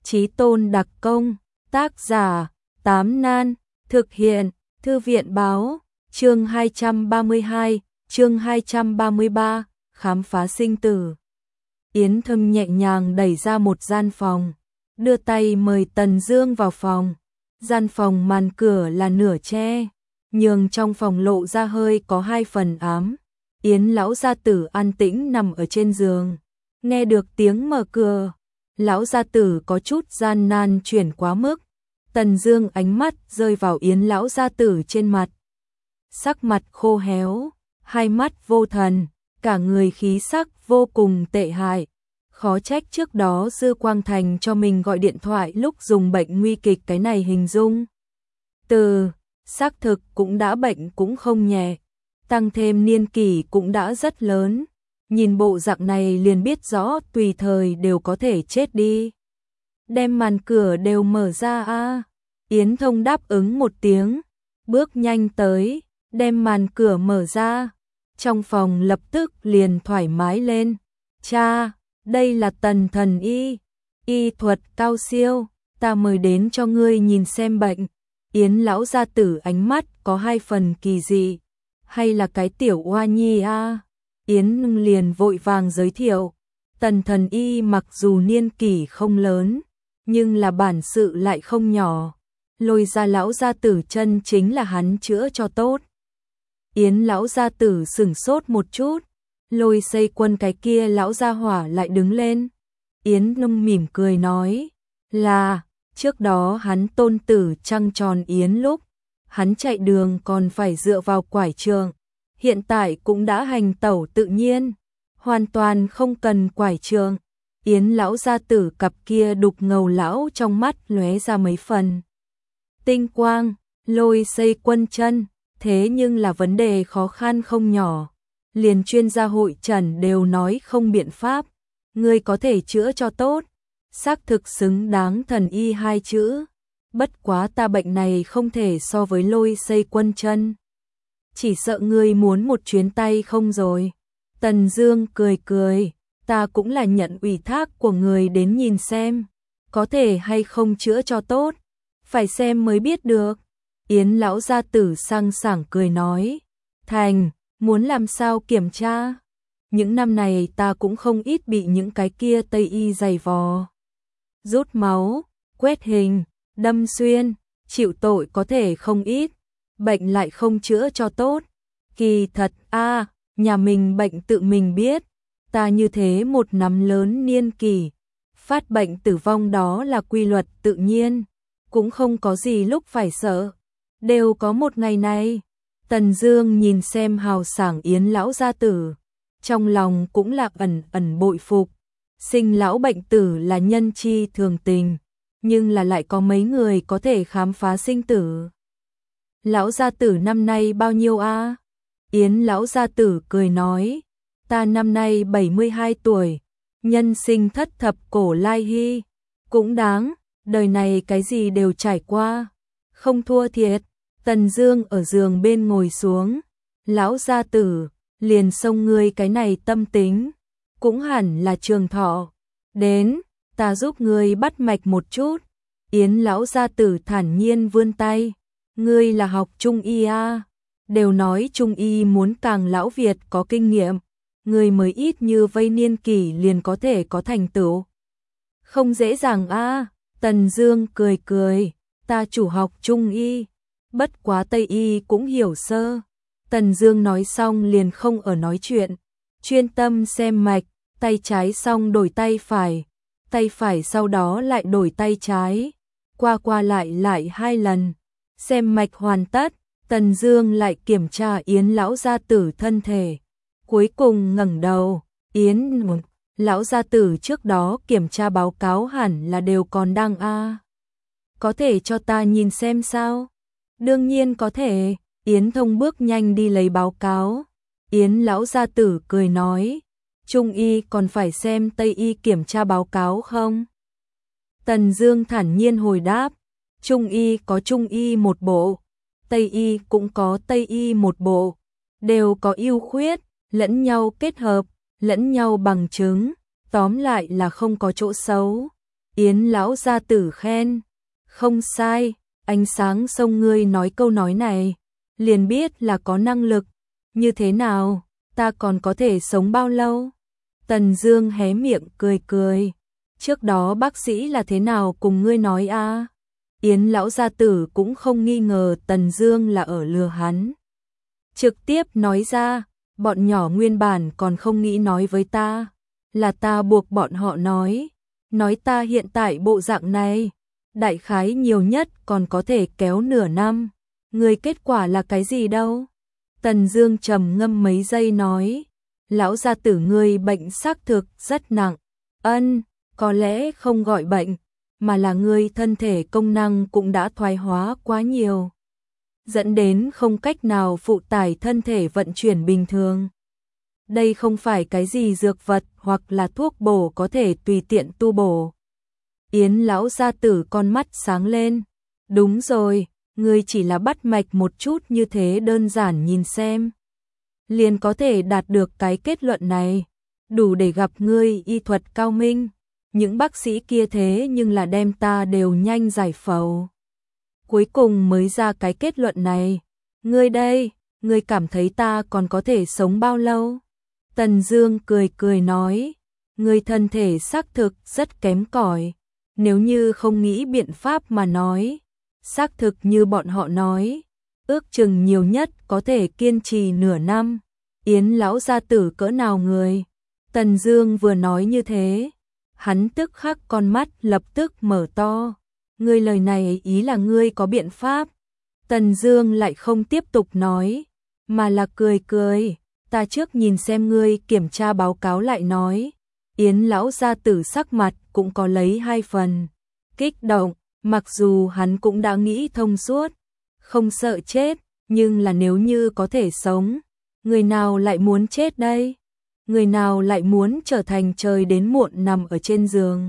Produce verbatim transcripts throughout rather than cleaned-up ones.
Chí tôn đặc công, tác giả, Tám Nan, thực hiện, Thư viện báo, chương hai trăm ba mươi hai, chương hai trăm ba mươi ba, khám phá sinh tử. Yến Thâm nhẹ nhàng đẩy ra một gian phòng, đưa tay mời Tần Dương vào phòng. Gian phòng màn cửa là nửa tre, nhường trong phòng lộ ra hơi có hai phần ám. Yến lão gia tử an tĩnh nằm ở trên giường, nghe được tiếng mở cửa, lão gia tử có chút gian nan chuyển quá mức. Tần Dương ánh mắt rơi vào Yến lão gia tử trên mặt, sắc mặt khô héo, hai mắt vô thần, cả người khí sắc vô cùng tệ hại. Khó trách trước đó Dư Quang Thành cho mình gọi điện thoại lúc dùng bệnh nguy kịch cái này hình dung. Từ xác thực cũng đã bệnh cũng không nhẹ, tăng thêm niên kỷ cũng đã rất lớn, nhìn bộ dạng này liền biết rõ tùy thời đều có thể chết đi. Đem màn cửa đều mở ra a. À. Yến Thông đáp ứng một tiếng, bước nhanh tới, đem màn cửa mở ra. Trong phòng lập tức liền thoải mái lên. Cha, đây là Tần thần y, y thuật cao siêu, ta mời đến cho ngươi nhìn xem bệnh. Yến lão gia tử ánh mắt có hai phần kỳ dị, hay là cái tiểu oa nhi a? À? Yến liền vội vàng giới thiệu, Tần thần y mặc dù niên kỷ không lớn, nhưng là bản sự lại không nhỏ, Lôi gia lão gia tử chân chính là hắn chữa cho tốt. Yến lão gia tử sửng sốt một chút, Lôi Xây Quân cái kia lão gia hỏa lại đứng lên. Yến Nông mỉm cười nói, là, trước đó hắn tôn tử trăng tròn Yến lúc, hắn chạy đường còn phải dựa vào quải trường, hiện tại cũng đã hành tẩu tự nhiên, hoàn toàn không cần quải trường. Yến lão gia tử cặp kia đục ngầu lão trong mắt lóe ra mấy phần tinh quang. Lôi Xây Quân chân, thế nhưng là vấn đề khó khăn không nhỏ, liền chuyên gia hội trần đều nói không biện pháp, ngươi có thể chữa cho tốt, xác thực xứng đáng thần y hai chữ. Bất quá ta bệnh này không thể so với Lôi Xây Quân chân, chỉ sợ ngươi muốn một chuyến tay không rồi. Tần Dương cười cười, ta cũng là nhận ủy thác của người đến nhìn xem, có thể hay không chữa cho tốt, phải xem mới biết được. Yến lão gia tử sang sảng cười nói, thành, muốn làm sao kiểm tra? Những năm này ta cũng không ít bị những cái kia Tây y giày vò, rút máu, quét hình, đâm xuyên, chịu tội có thể không ít, bệnh lại không chữa cho tốt. Kỳ thật a, à, nhà mình bệnh tự mình biết, ta như thế một năm lớn niên kỷ, phát bệnh tử vong đó là quy luật tự nhiên, cũng không có gì lúc phải sợ, đều có một ngày này. Tần Dương nhìn xem hào sảng Yến lão gia tử, trong lòng cũng là ẩn ẩn bội phục, sinh lão bệnh tử là nhân chi thường tình, nhưng là lại có mấy người có thể khám phá sinh tử. Lão gia tử năm nay bao nhiêu a? À? Yến lão gia tử cười nói, ta năm nay bảy mươi hai tuổi, nhân sinh thất thập cổ lai hy, cũng đáng, đời này cái gì đều trải qua, không thua thiệt. Tần Dương ở giường bên ngồi xuống, lão gia tử, liền xông ngươi cái này tâm tính, cũng hẳn là trường thọ, đến, ta giúp ngươi bắt mạch một chút. Yến lão gia tử thản nhiên vươn tay, ngươi là học trung y a, đều nói trung y muốn càng lão Việt có kinh nghiệm, ngươi mới ít như vây niên kỷ liền có thể có thành tựu, không dễ dàng a. Tần Dương cười cười, ta chủ học trung y, bất quá Tây y cũng hiểu sơ. Tần Dương nói xong liền không ở nói chuyện, chuyên tâm xem mạch, tay trái xong đổi tay phải, tay phải sau đó lại đổi tay trái, qua qua lại lại hai lần. Xem mạch hoàn tất, Tần Dương lại kiểm tra Yến lão gia tử thân thể, cuối cùng ngẩng đầu, Yến lão gia tử trước đó kiểm tra báo cáo hẳn là đều còn đang a. À. Có thể cho ta nhìn xem sao? Đương nhiên có thể. Yến Thông bước nhanh đi lấy báo cáo. Yến lão gia tử cười nói, trung y còn phải xem Tây y kiểm tra báo cáo không? Tần Dương thản nhiên hồi đáp, trung y có trung y một bộ, Tây y cũng có Tây y một bộ, đều có ưu khuyết, lẫn nhau kết hợp, lẫn nhau bằng chứng, tóm lại là không có chỗ xấu. Yến lão gia tử khen, không sai, ánh sáng sông ngươi nói câu nói này, liền biết là có năng lực, như thế nào, ta còn có thể sống bao lâu? Tần Dương hé miệng cười cười, trước đó bác sĩ là thế nào cùng ngươi nói a? Yến lão gia tử cũng không nghi ngờ Tần Dương là ở lừa hắn. Trực tiếp nói ra, bọn nhỏ nguyên bản còn không nghĩ nói với ta, là ta buộc bọn họ nói, nói ta hiện tại bộ dạng này, đại khái nhiều nhất còn có thể kéo nửa năm, người kết quả là cái gì đâu? Tần Dương trầm ngâm mấy giây nói, lão gia tử ngươi bệnh xác thực rất nặng, ân, có lẽ không gọi bệnh, mà là ngươi thân thể công năng cũng đã thoái hóa quá nhiều, dẫn đến không cách nào phụ tải thân thể vận chuyển bình thường. Đây không phải cái gì dược vật hoặc là thuốc bổ có thể tùy tiện tu bổ. Yến lão gia tử con mắt sáng lên, đúng rồi, ngươi chỉ là bắt mạch một chút như thế đơn giản nhìn xem, liền có thể đạt được cái kết luận này, đủ để gặp ngươi y thuật cao minh, những bác sĩ kia thế nhưng là đem ta đều nhanh giải phẫu. Cuối cùng mới ra cái kết luận này, ngươi đây, ngươi cảm thấy ta còn có thể sống bao lâu? Tần Dương cười cười nói, ngươi thân thể xác thực rất kém cỏi, nếu như không nghĩ biện pháp mà nói, xác thực như bọn họ nói, ước chừng nhiều nhất có thể kiên trì nửa năm. Yến lão gia tử cỡ nào người? Tần Dương vừa nói như thế, hắn tức khắc con mắt lập tức mở to. Ngươi lời này ý là ngươi có biện pháp? Tần Dương lại không tiếp tục nói, mà là cười cười, ta trước nhìn xem ngươi kiểm tra báo cáo lại nói. Yến lão gia tử sắc mặt cũng có lấy hai phần kích động, mặc dù hắn cũng đã nghĩ thông suốt, không sợ chết, nhưng là nếu như có thể sống, người nào lại muốn chết đây? Người nào lại muốn trở thành trời đến muộn nằm ở trên giường,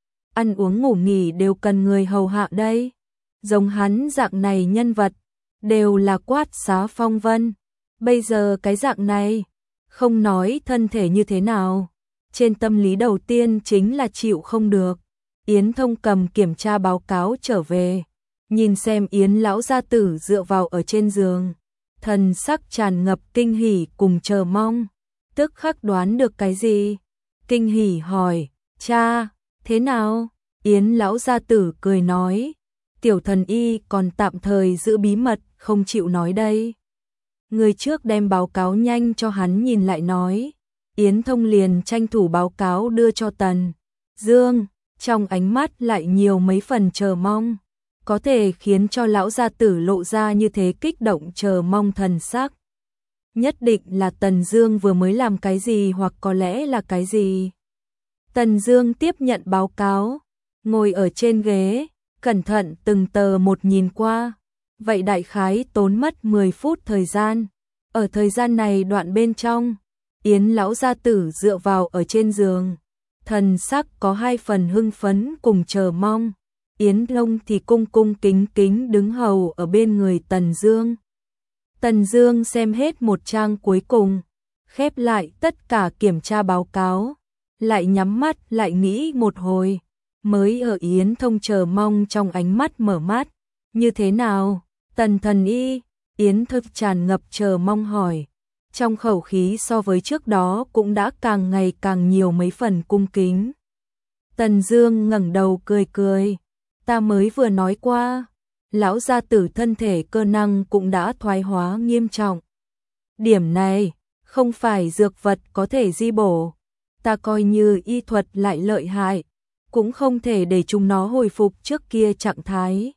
ăn uống ngủ nghỉ đều cần người hầu hạ đây? Giống hắn dạng này nhân vật, đều là quát xá phong vân. Bây giờ cái dạng này, không nói thân thể như thế nào, trên tâm lý đầu tiên chính là chịu không được. Yến Thông cầm kiểm tra báo cáo trở về, nhìn xem Yến lão gia tử dựa vào ở trên giường, thần sắc tràn ngập kinh hỉ cùng chờ mong, tức khắc đoán được cái gì. Kinh hỉ hỏi, cha, thế nào? Yến lão gia tử cười nói, tiểu thần y còn tạm thời giữ bí mật, không chịu nói đây. Người trước đem báo cáo nhanh cho hắn nhìn lại nói. Yến Thông liền tranh thủ báo cáo đưa cho Tần Dương, trong ánh mắt lại nhiều mấy phần chờ mong, có thể khiến cho lão gia tử lộ ra như thế kích động chờ mong thần sắc. Nhất định là Tần Dương vừa mới làm cái gì hoặc có lẽ là cái gì. Tần Dương tiếp nhận báo cáo, ngồi ở trên ghế, cẩn thận từng tờ một nhìn qua. Vậy đại khái tốn mất mười phút thời gian. Ở thời gian này đoạn bên trong, Yến lão gia tử dựa vào ở trên giường, thần sắc có hai phần hưng phấn cùng chờ mong. Yến Thông thì cung cung kính kính đứng hầu ở bên người Tần Dương. Tần Dương xem hết một trang cuối cùng, khép lại tất cả kiểm tra báo cáo, lại nhắm mắt lại nghĩ một hồi, mới ở Yến Thông chờ mong trong ánh mắt mở mắt. Như thế nào, Tần thần y? Yến Thông tràn ngập chờ mong hỏi, trong khẩu khí so với trước đó cũng đã càng ngày càng nhiều mấy phần cung kính. Tần Dương ngẩng đầu cười cười, ta mới vừa nói qua, lão gia tử thân thể cơ năng cũng đã thoái hóa nghiêm trọng. Điểm này, không phải dược vật có thể di bổ, ta coi như y thuật lại lợi hại, cũng không thể để chúng nó hồi phục trước kia trạng thái.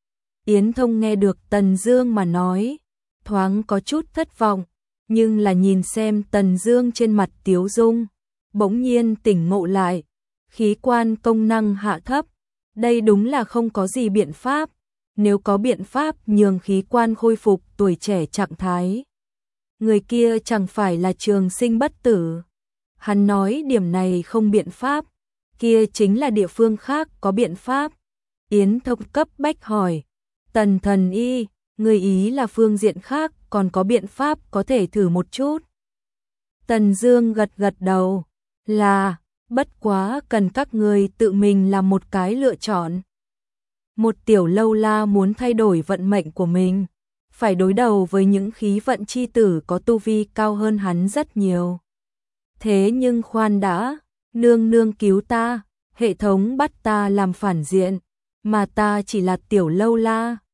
Yến Thông nghe được Tần Dương mà nói, thoáng có chút thất vọng, nhưng là nhìn xem Tần Dương trên mặt tiếu dung, bỗng nhiên tỉnh ngộ lại, khí quan công năng hạ thấp, đây đúng là không có gì biện pháp, nếu có biện pháp nhường khí quan khôi phục tuổi trẻ trạng thái, người kia chẳng phải là trường sinh bất tử. Hắn nói điểm này không biện pháp, kia chính là địa phương khác có biện pháp. Yến Thông cấp bách hỏi, Tần thần y, người ý là phương diện khác còn có biện pháp có thể thử một chút. Tần Dương gật gật đầu, là, bất quá cần các người tự mình làm một cái lựa chọn. Một tiểu lâu la muốn thay đổi vận mệnh của mình, phải đối đầu với những khí vận chi tử có tu vi cao hơn hắn rất nhiều. Thế nhưng khoan đã, nương nương cứu ta, hệ thống bắt ta làm phản diện, mà ta chỉ là tiểu lâu la,